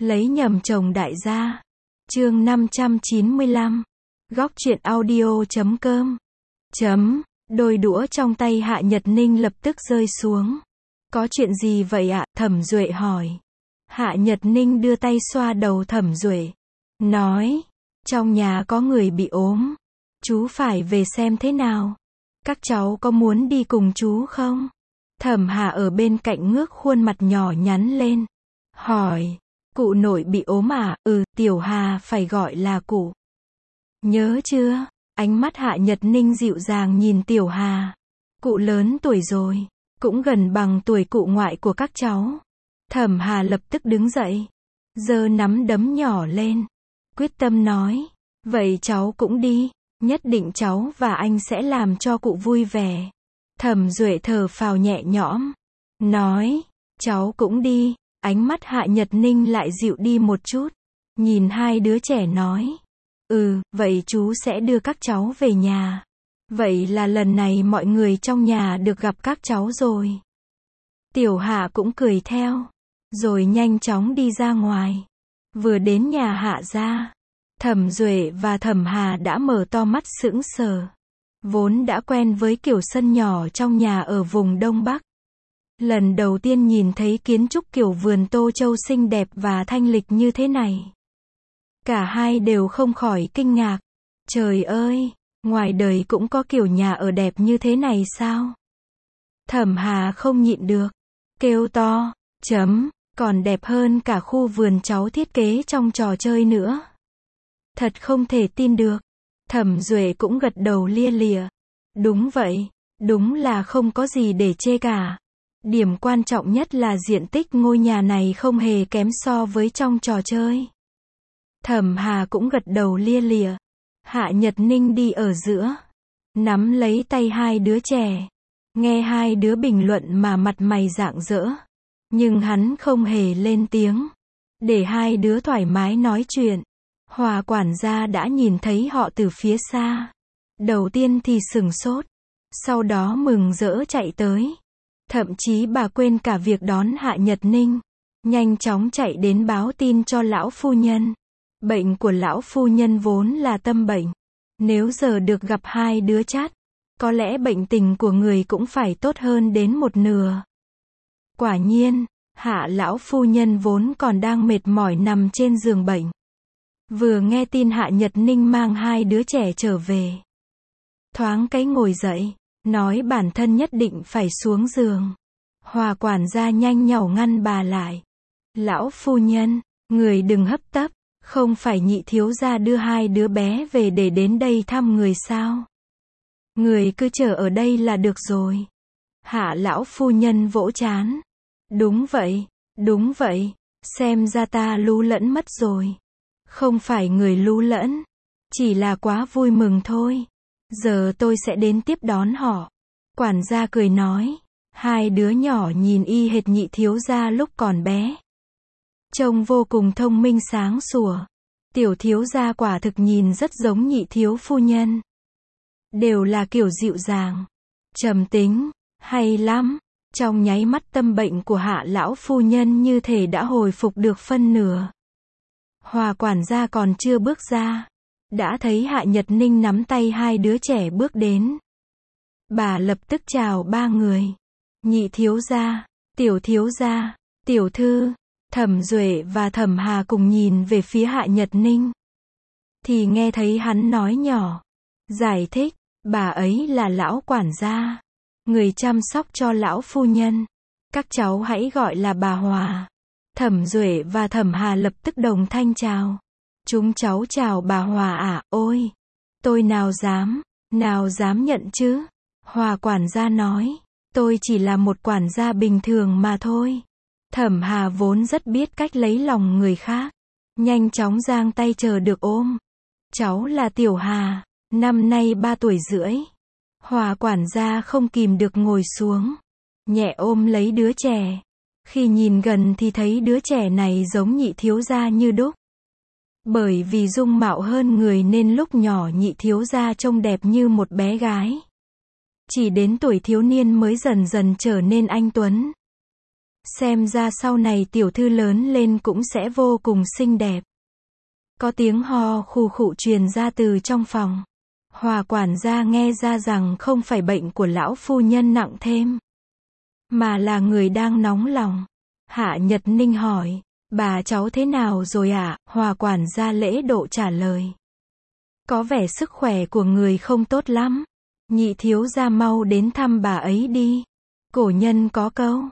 Lấy nhầm chồng đại gia. Chương 595. Góc truyện audio.com. Đôi đũa trong tay Hạ Nhật Ninh lập tức rơi xuống. Có chuyện gì vậy ạ? Thẩm Duệ hỏi. Hạ Nhật Ninh đưa tay xoa đầu Thẩm Duệ. Nói. Trong nhà có người bị ốm. Chú phải về xem thế nào. Các cháu có muốn đi cùng chú không? Thẩm Hà ở bên cạnh ngước khuôn mặt nhỏ nhắn lên. Hỏi. Cụ nội bị ốm à? Tiểu Hà phải gọi là cụ. Nhớ chưa? Ánh mắt Hạ Nhật Ninh dịu dàng nhìn Tiểu Hà. Cụ lớn tuổi rồi, cũng gần bằng tuổi cụ ngoại của các cháu. Thẩm Hà lập tức đứng dậy, giơ nắm đấm nhỏ lên, quyết tâm nói, vậy cháu cũng đi, nhất định cháu và anh sẽ làm cho cụ vui vẻ. Thẩm Duệ thở phào nhẹ nhõm, nói, cháu cũng đi. Ánh mắt Hạ Nhật Ninh lại dịu đi một chút, nhìn hai đứa trẻ nói, vậy chú sẽ đưa các cháu về nhà. Vậy là lần này mọi người trong nhà được gặp các cháu rồi. Tiểu Hạ cũng cười theo, rồi nhanh chóng đi ra ngoài. Vừa đến nhà Hạ gia, Thẩm Duệ và Thẩm Hà đã mở to mắt sững sờ. Vốn đã quen với kiểu sân nhỏ trong nhà ở vùng Đông Bắc. Lần đầu tiên nhìn thấy kiến trúc kiểu vườn Tô Châu xinh đẹp và thanh lịch như thế này. Cả hai đều không khỏi kinh ngạc. Trời ơi, ngoài đời cũng có kiểu nhà ở đẹp như thế này sao? Thẩm Hà không nhịn được, kêu to, còn đẹp hơn cả khu vườn cháu thiết kế trong trò chơi nữa. Thật không thể tin được. Thẩm Duệ cũng gật đầu lia lịa. Đúng vậy, đúng là không có gì để chê cả. Điểm quan trọng nhất là diện tích ngôi nhà này không hề kém so với trong trò chơi. Thẩm Hà cũng gật đầu lia lịa. Hạ Nhật Ninh đi ở giữa, nắm lấy tay hai đứa trẻ. Nghe hai đứa bình luận mà mặt mày rạng rỡ. Nhưng hắn không hề lên tiếng. Để hai đứa thoải mái nói chuyện. Hòa quản gia đã nhìn thấy họ từ phía xa. Đầu tiên thì sửng sốt. Sau đó mừng rỡ chạy tới. Thậm chí bà quên cả việc đón Hạ Nhật Ninh. Nhanh chóng chạy đến báo tin cho lão phu nhân. Bệnh của lão phu nhân vốn là tâm bệnh. Nếu giờ được gặp hai đứa chát, có lẽ bệnh tình của người cũng phải tốt hơn đến một nửa. Quả nhiên, Hạ lão phu nhân vốn còn đang mệt mỏi nằm trên giường bệnh. Vừa nghe tin Hạ Nhật Ninh mang hai đứa trẻ trở về. Thoáng cái ngồi dậy, nói bản thân nhất định phải xuống giường. Hòa quản gia nhanh nhảu ngăn bà lại. Lão phu nhân, người đừng hấp tấp, không phải nhị thiếu gia đưa hai đứa bé về để đến đây thăm người sao? Người cứ chờ ở đây là được rồi. Hạ lão phu nhân vỗ trán. Đúng vậy, xem ra ta lu lẫn mất rồi. Không phải người lu lẫn, chỉ là quá vui mừng thôi. Giờ tôi sẽ đến tiếp đón họ. Quản gia cười nói. Hai đứa nhỏ nhìn y hệt nhị thiếu gia lúc còn bé. Trông vô cùng thông minh sáng sủa. Tiểu thiếu gia quả thực nhìn rất giống nhị thiếu phu nhân. Đều là kiểu dịu dàng, trầm tính, hay lắm. Trong nháy mắt tâm bệnh của Hạ lão phu nhân như thể đã hồi phục được phân nửa. Hòa quản gia còn chưa bước ra, đã thấy Hạ Nhật Ninh nắm tay hai đứa trẻ bước đến. Bà lập tức chào ba người. Nhị thiếu gia, tiểu thiếu gia, tiểu thư. Thẩm Duệ và Thẩm Hà cùng nhìn về phía Hạ Nhật Ninh. Thì nghe thấy hắn nói nhỏ. Giải thích, bà ấy là lão quản gia. Người chăm sóc cho lão phu nhân. Các cháu hãy gọi là bà Hòa. Thẩm Duệ và Thẩm Hà lập tức đồng thanh chào. Chúng cháu chào bà Hòa ạ. Ôi, tôi nào dám nhận chứ. Hòa quản gia nói, tôi chỉ là một quản gia bình thường mà thôi. Thẩm Hà vốn rất biết cách lấy lòng người khác. Nhanh chóng giang tay chờ được ôm. Cháu là Tiểu Hà, năm nay 3 tuổi rưỡi. Hòa quản gia không kìm được ngồi xuống. Nhẹ ôm lấy đứa trẻ. Khi nhìn gần thì thấy đứa trẻ này giống nhị thiếu gia như đúc. Bởi vì dung mạo hơn người nên lúc nhỏ nhị thiếu gia trông đẹp như một bé gái. Chỉ đến tuổi thiếu niên mới dần dần trở nên anh tuấn. Xem ra sau này tiểu thư lớn lên cũng sẽ vô cùng xinh đẹp. Có tiếng ho khù khụ truyền ra từ trong phòng. Hòa quản gia nghe ra rằng không phải bệnh của lão phu nhân nặng thêm, mà là người đang nóng lòng. Hạ Nhật Ninh hỏi, bà cháu thế nào rồi ạ? Hòa quản gia lễ độ trả lời. Có vẻ sức khỏe của người không tốt lắm. Nhị thiếu gia mau đến thăm bà ấy đi. Cổ nhân có câu,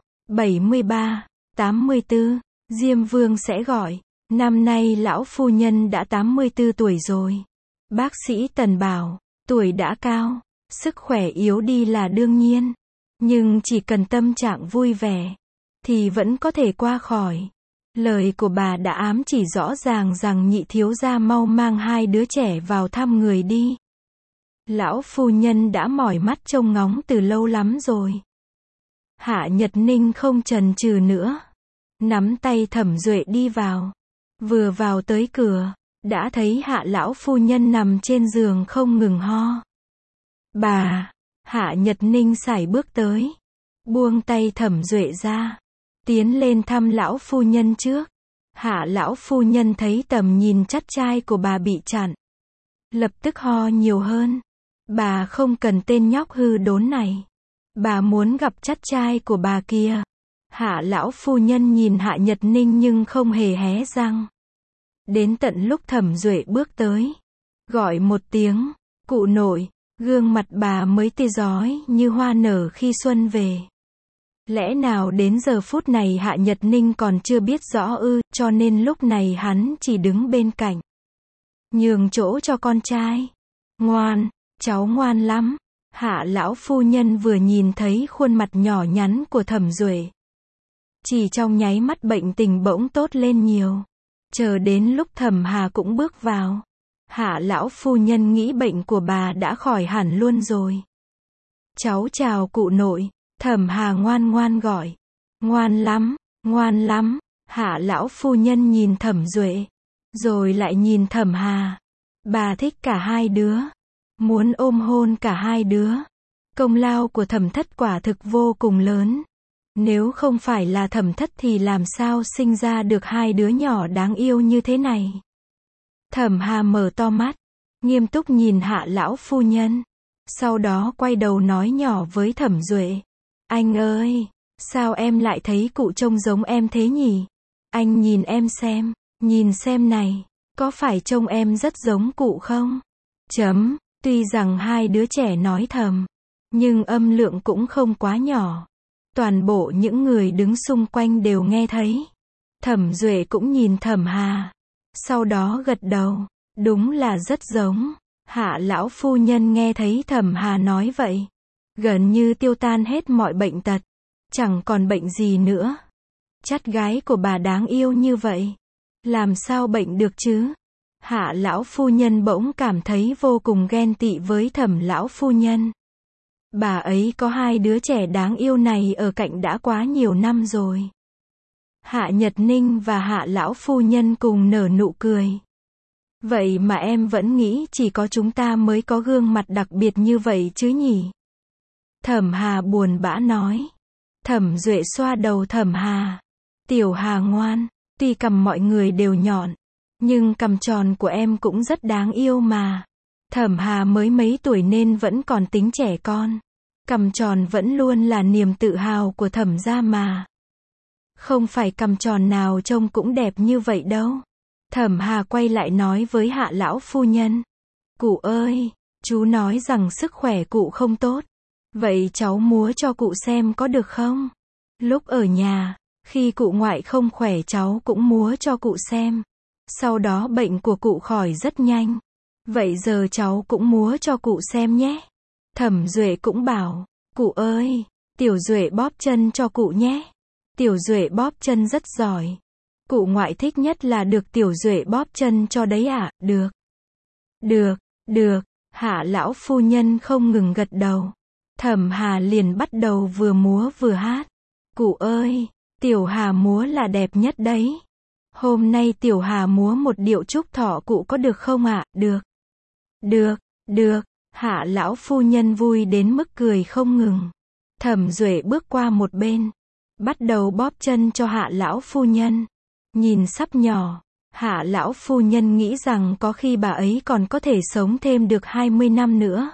73, 84, Diêm Vương sẽ gọi. Năm nay lão phu nhân đã 84 tuổi rồi. Bác sĩ Tần bảo, tuổi đã cao, sức khỏe yếu đi là đương nhiên. Nhưng chỉ cần tâm trạng vui vẻ, thì vẫn có thể qua khỏi. Lời của bà đã ám chỉ rõ ràng rằng nhị thiếu gia mau mang hai đứa trẻ vào thăm người đi. Lão phu nhân đã mỏi mắt trông ngóng từ lâu lắm rồi. Hạ Nhật Ninh không chần chừ nữa. Nắm tay Thẩm Duệ đi vào. Vừa vào tới cửa, đã thấy Hạ lão phu nhân nằm trên giường không ngừng ho. Bà! Hạ Nhật Ninh sải bước tới. Buông tay Thẩm Duệ ra. Tiến lên thăm lão phu nhân trước. Hạ lão phu nhân thấy tầm nhìn chắt trai của bà bị chặn. Lập tức ho nhiều hơn. Bà không cần tên nhóc hư đốn này. Bà muốn gặp chắt trai của bà kia. Hạ lão phu nhân nhìn Hạ Nhật Ninh nhưng không hề hé răng. Đến tận lúc Thẩm Duệ bước tới. Gọi một tiếng, cụ nội, gương mặt bà mới tươi rói như hoa nở khi xuân về. Lẽ nào đến giờ phút này Hạ Nhật Ninh còn chưa biết rõ ư, cho nên lúc này hắn chỉ đứng bên cạnh. Nhường chỗ cho con trai. Ngoan, cháu ngoan lắm. Hạ lão phu nhân vừa nhìn thấy khuôn mặt nhỏ nhắn của Thẩm Duệ. Chỉ trong nháy mắt bệnh tình bỗng tốt lên nhiều. Chờ đến lúc Thẩm Hà cũng bước vào. Hạ lão phu nhân nghĩ bệnh của bà đã khỏi hẳn luôn rồi. Cháu chào cụ nội. Thẩm Hà ngoan ngoan gọi. Ngoan lắm, ngoan lắm. Hạ lão phu nhân nhìn Thẩm Duệ. Rồi lại nhìn Thẩm Hà. Bà thích cả hai đứa. Muốn ôm hôn cả hai đứa. Công lao của Thẩm thất quả thực vô cùng lớn. Nếu không phải là Thẩm thất thì làm sao sinh ra được hai đứa nhỏ đáng yêu như thế này. Thẩm Hà mở to mắt. Nghiêm túc nhìn Hạ lão phu nhân. Sau đó quay đầu nói nhỏ với Thẩm Duệ. Anh ơi, sao em lại thấy cụ trông giống em thế nhỉ? Anh nhìn em xem, nhìn xem này, có phải trông em rất giống cụ không? Tuy rằng hai đứa trẻ nói thầm, nhưng âm lượng cũng không quá nhỏ. Toàn bộ những người đứng xung quanh đều nghe thấy. Thẩm Duệ cũng nhìn Thẩm Hà. Sau đó gật đầu, đúng là rất giống. Hạ lão phu nhân nghe thấy Thẩm Hà nói vậy. Gần như tiêu tan hết mọi bệnh tật. Chẳng còn bệnh gì nữa. Chắt gái của bà đáng yêu như vậy. Làm sao bệnh được chứ? Hạ lão phu nhân bỗng cảm thấy vô cùng ghen tị với Thẩm lão phu nhân. Bà ấy có hai đứa trẻ đáng yêu này ở cạnh đã quá nhiều năm rồi. Hạ Nhật Ninh và Hạ lão phu nhân cùng nở nụ cười. Vậy mà em vẫn nghĩ chỉ có chúng ta mới có gương mặt đặc biệt như vậy chứ nhỉ? Thẩm Hà buồn bã nói. Thẩm Duệ xoa đầu Thẩm Hà. Tiểu Hà ngoan, tuy cằm mọi người đều nhọn, nhưng cằm tròn của em cũng rất đáng yêu mà. Thẩm Hà mới mấy tuổi nên vẫn còn tính trẻ con. Cằm tròn vẫn luôn là niềm tự hào của Thẩm gia mà. Không phải cằm tròn nào trông cũng đẹp như vậy đâu. Thẩm Hà quay lại nói với Hạ lão phu nhân. Cụ ơi, chú nói rằng sức khỏe cụ không tốt. Vậy cháu múa cho cụ xem có được không? Lúc ở nhà, khi cụ ngoại không khỏe cháu cũng múa cho cụ xem. Sau đó bệnh của cụ khỏi rất nhanh. Vậy giờ cháu cũng múa cho cụ xem nhé. Thẩm Duệ cũng bảo, cụ ơi, Tiểu Duệ bóp chân cho cụ nhé. Tiểu Duệ bóp chân rất giỏi. Cụ ngoại thích nhất là được Tiểu Duệ bóp chân cho đấy ạ. Được. Được, được. Hạ lão phu nhân không ngừng gật đầu. Thẩm Hà liền bắt đầu vừa múa vừa hát. Cụ ơi, Tiểu Hà múa là đẹp nhất đấy. Hôm nay Tiểu Hà múa một điệu chúc thọ cụ có được không ạ? Được. Được, được. Hạ lão phu nhân vui đến mức cười không ngừng. Thẩm Duệ bước qua một bên. bắt đầu bóp chân cho Hạ lão phu nhân. Nhìn sắp nhỏ, Hạ lão phu nhân nghĩ rằng có khi bà ấy còn có thể sống thêm được 20 năm nữa.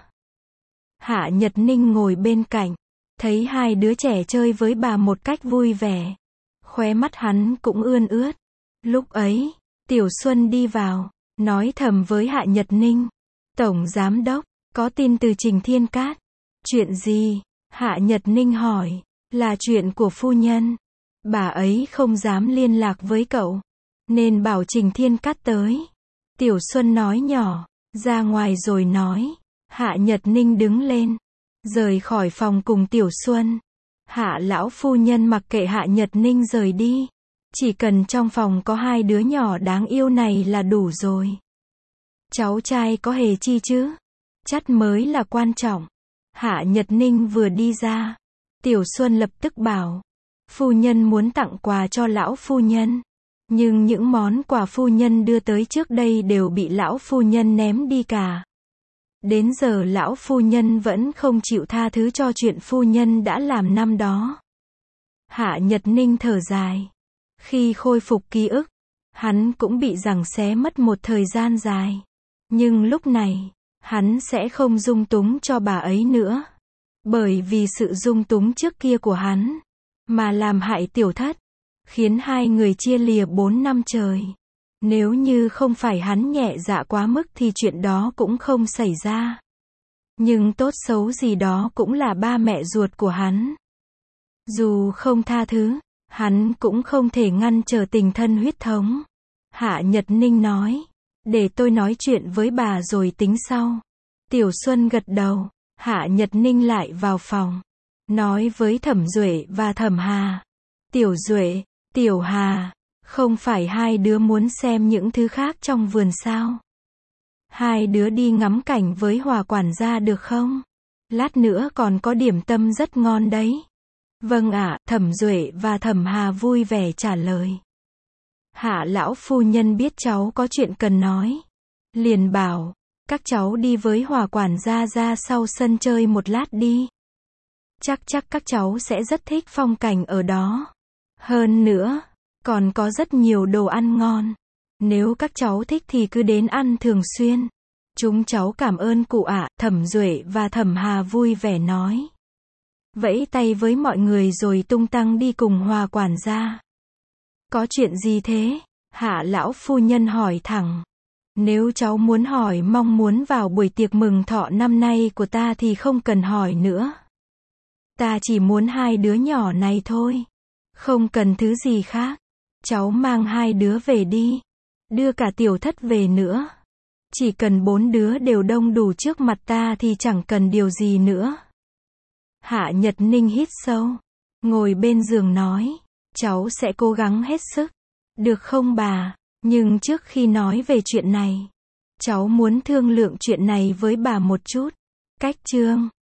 Hạ Nhật Ninh ngồi bên cạnh, thấy hai đứa trẻ chơi với bà một cách vui vẻ. Khóe mắt hắn cũng ươn ướt. Lúc ấy, Tiểu Xuân đi vào, nói thầm với Hạ Nhật Ninh. Tổng Giám Đốc, có tin từ Trình Thiên Cát. Chuyện gì? Hạ Nhật Ninh hỏi. Là chuyện của phu nhân. Bà ấy không dám liên lạc với cậu, nên bảo Trình Thiên Cát tới. Tiểu Xuân nói nhỏ, ra ngoài rồi nói. Hạ Nhật Ninh đứng lên, rời khỏi phòng cùng Tiểu Xuân. Hạ lão phu nhân mặc kệ Hạ Nhật Ninh rời đi. Chỉ cần trong phòng có hai đứa nhỏ đáng yêu này là đủ rồi. Cháu trai có hề chi chứ? Chắc mới là quan trọng. Hạ Nhật Ninh vừa đi ra, Tiểu Xuân lập tức bảo. Phu nhân muốn tặng quà cho lão phu nhân. Nhưng những món quà phu nhân đưa tới trước đây đều bị lão phu nhân ném đi cả. Đến giờ lão phu nhân vẫn không chịu tha thứ cho chuyện phu nhân đã làm năm đó. Hạ Nhật Ninh thở dài. Khi khôi phục ký ức, hắn cũng bị giằng xé mất một thời gian dài. Nhưng lúc này, hắn sẽ không dung túng cho bà ấy nữa. Bởi vì sự dung túng trước kia của hắn, mà làm hại Tiểu Thất, khiến hai người chia lìa 4 năm trời. Nếu như không phải hắn nhẹ dạ quá mức thì chuyện đó cũng không xảy ra. Nhưng tốt xấu gì đó cũng là ba mẹ ruột của hắn. Dù không tha thứ, hắn cũng không thể ngăn trở tình thân huyết thống. Hạ Nhật Ninh nói, để tôi nói chuyện với bà rồi tính sau. Tiểu Xuân gật đầu. Hạ Nhật Ninh lại vào phòng, nói với Thẩm Duệ và Thẩm Hà. Tiểu Duệ, Tiểu Hà, không phải hai đứa muốn xem những thứ khác trong vườn sao? Hai đứa đi ngắm cảnh với Hòa quản gia được không? Lát nữa còn có điểm tâm rất ngon đấy. Vâng ạ, Thẩm Duệ và Thẩm Hà vui vẻ trả lời. Hạ lão phu nhân biết cháu có chuyện cần nói, liền bảo, các cháu đi với Hòa quản gia ra sau sân chơi một lát đi. Chắc các cháu sẽ rất thích phong cảnh ở đó. Hơn nữa, còn có rất nhiều đồ ăn ngon. Nếu các cháu thích thì cứ đến ăn thường xuyên. Chúng cháu cảm ơn cụ ạ, Thẩm Duệ và Thẩm Hà vui vẻ nói. Vẫy tay với mọi người rồi tung tăng đi cùng Hòa quản gia. Có chuyện gì thế? Hạ lão phu nhân hỏi thẳng. Nếu cháu muốn hỏi mong muốn vào buổi tiệc mừng thọ năm nay của ta thì không cần hỏi nữa. Ta chỉ muốn hai đứa nhỏ này thôi. Không cần thứ gì khác. Cháu mang hai đứa về đi. Đưa cả Tiểu Thất về nữa. Chỉ cần 4 đứa đều đông đủ trước mặt ta thì chẳng cần điều gì nữa. Hạ Nhật Ninh hít sâu, ngồi bên giường nói, cháu sẽ cố gắng hết sức. Được không bà? Nhưng trước khi nói về chuyện này, cháu muốn thương lượng chuyện này với bà một chút. Cách chương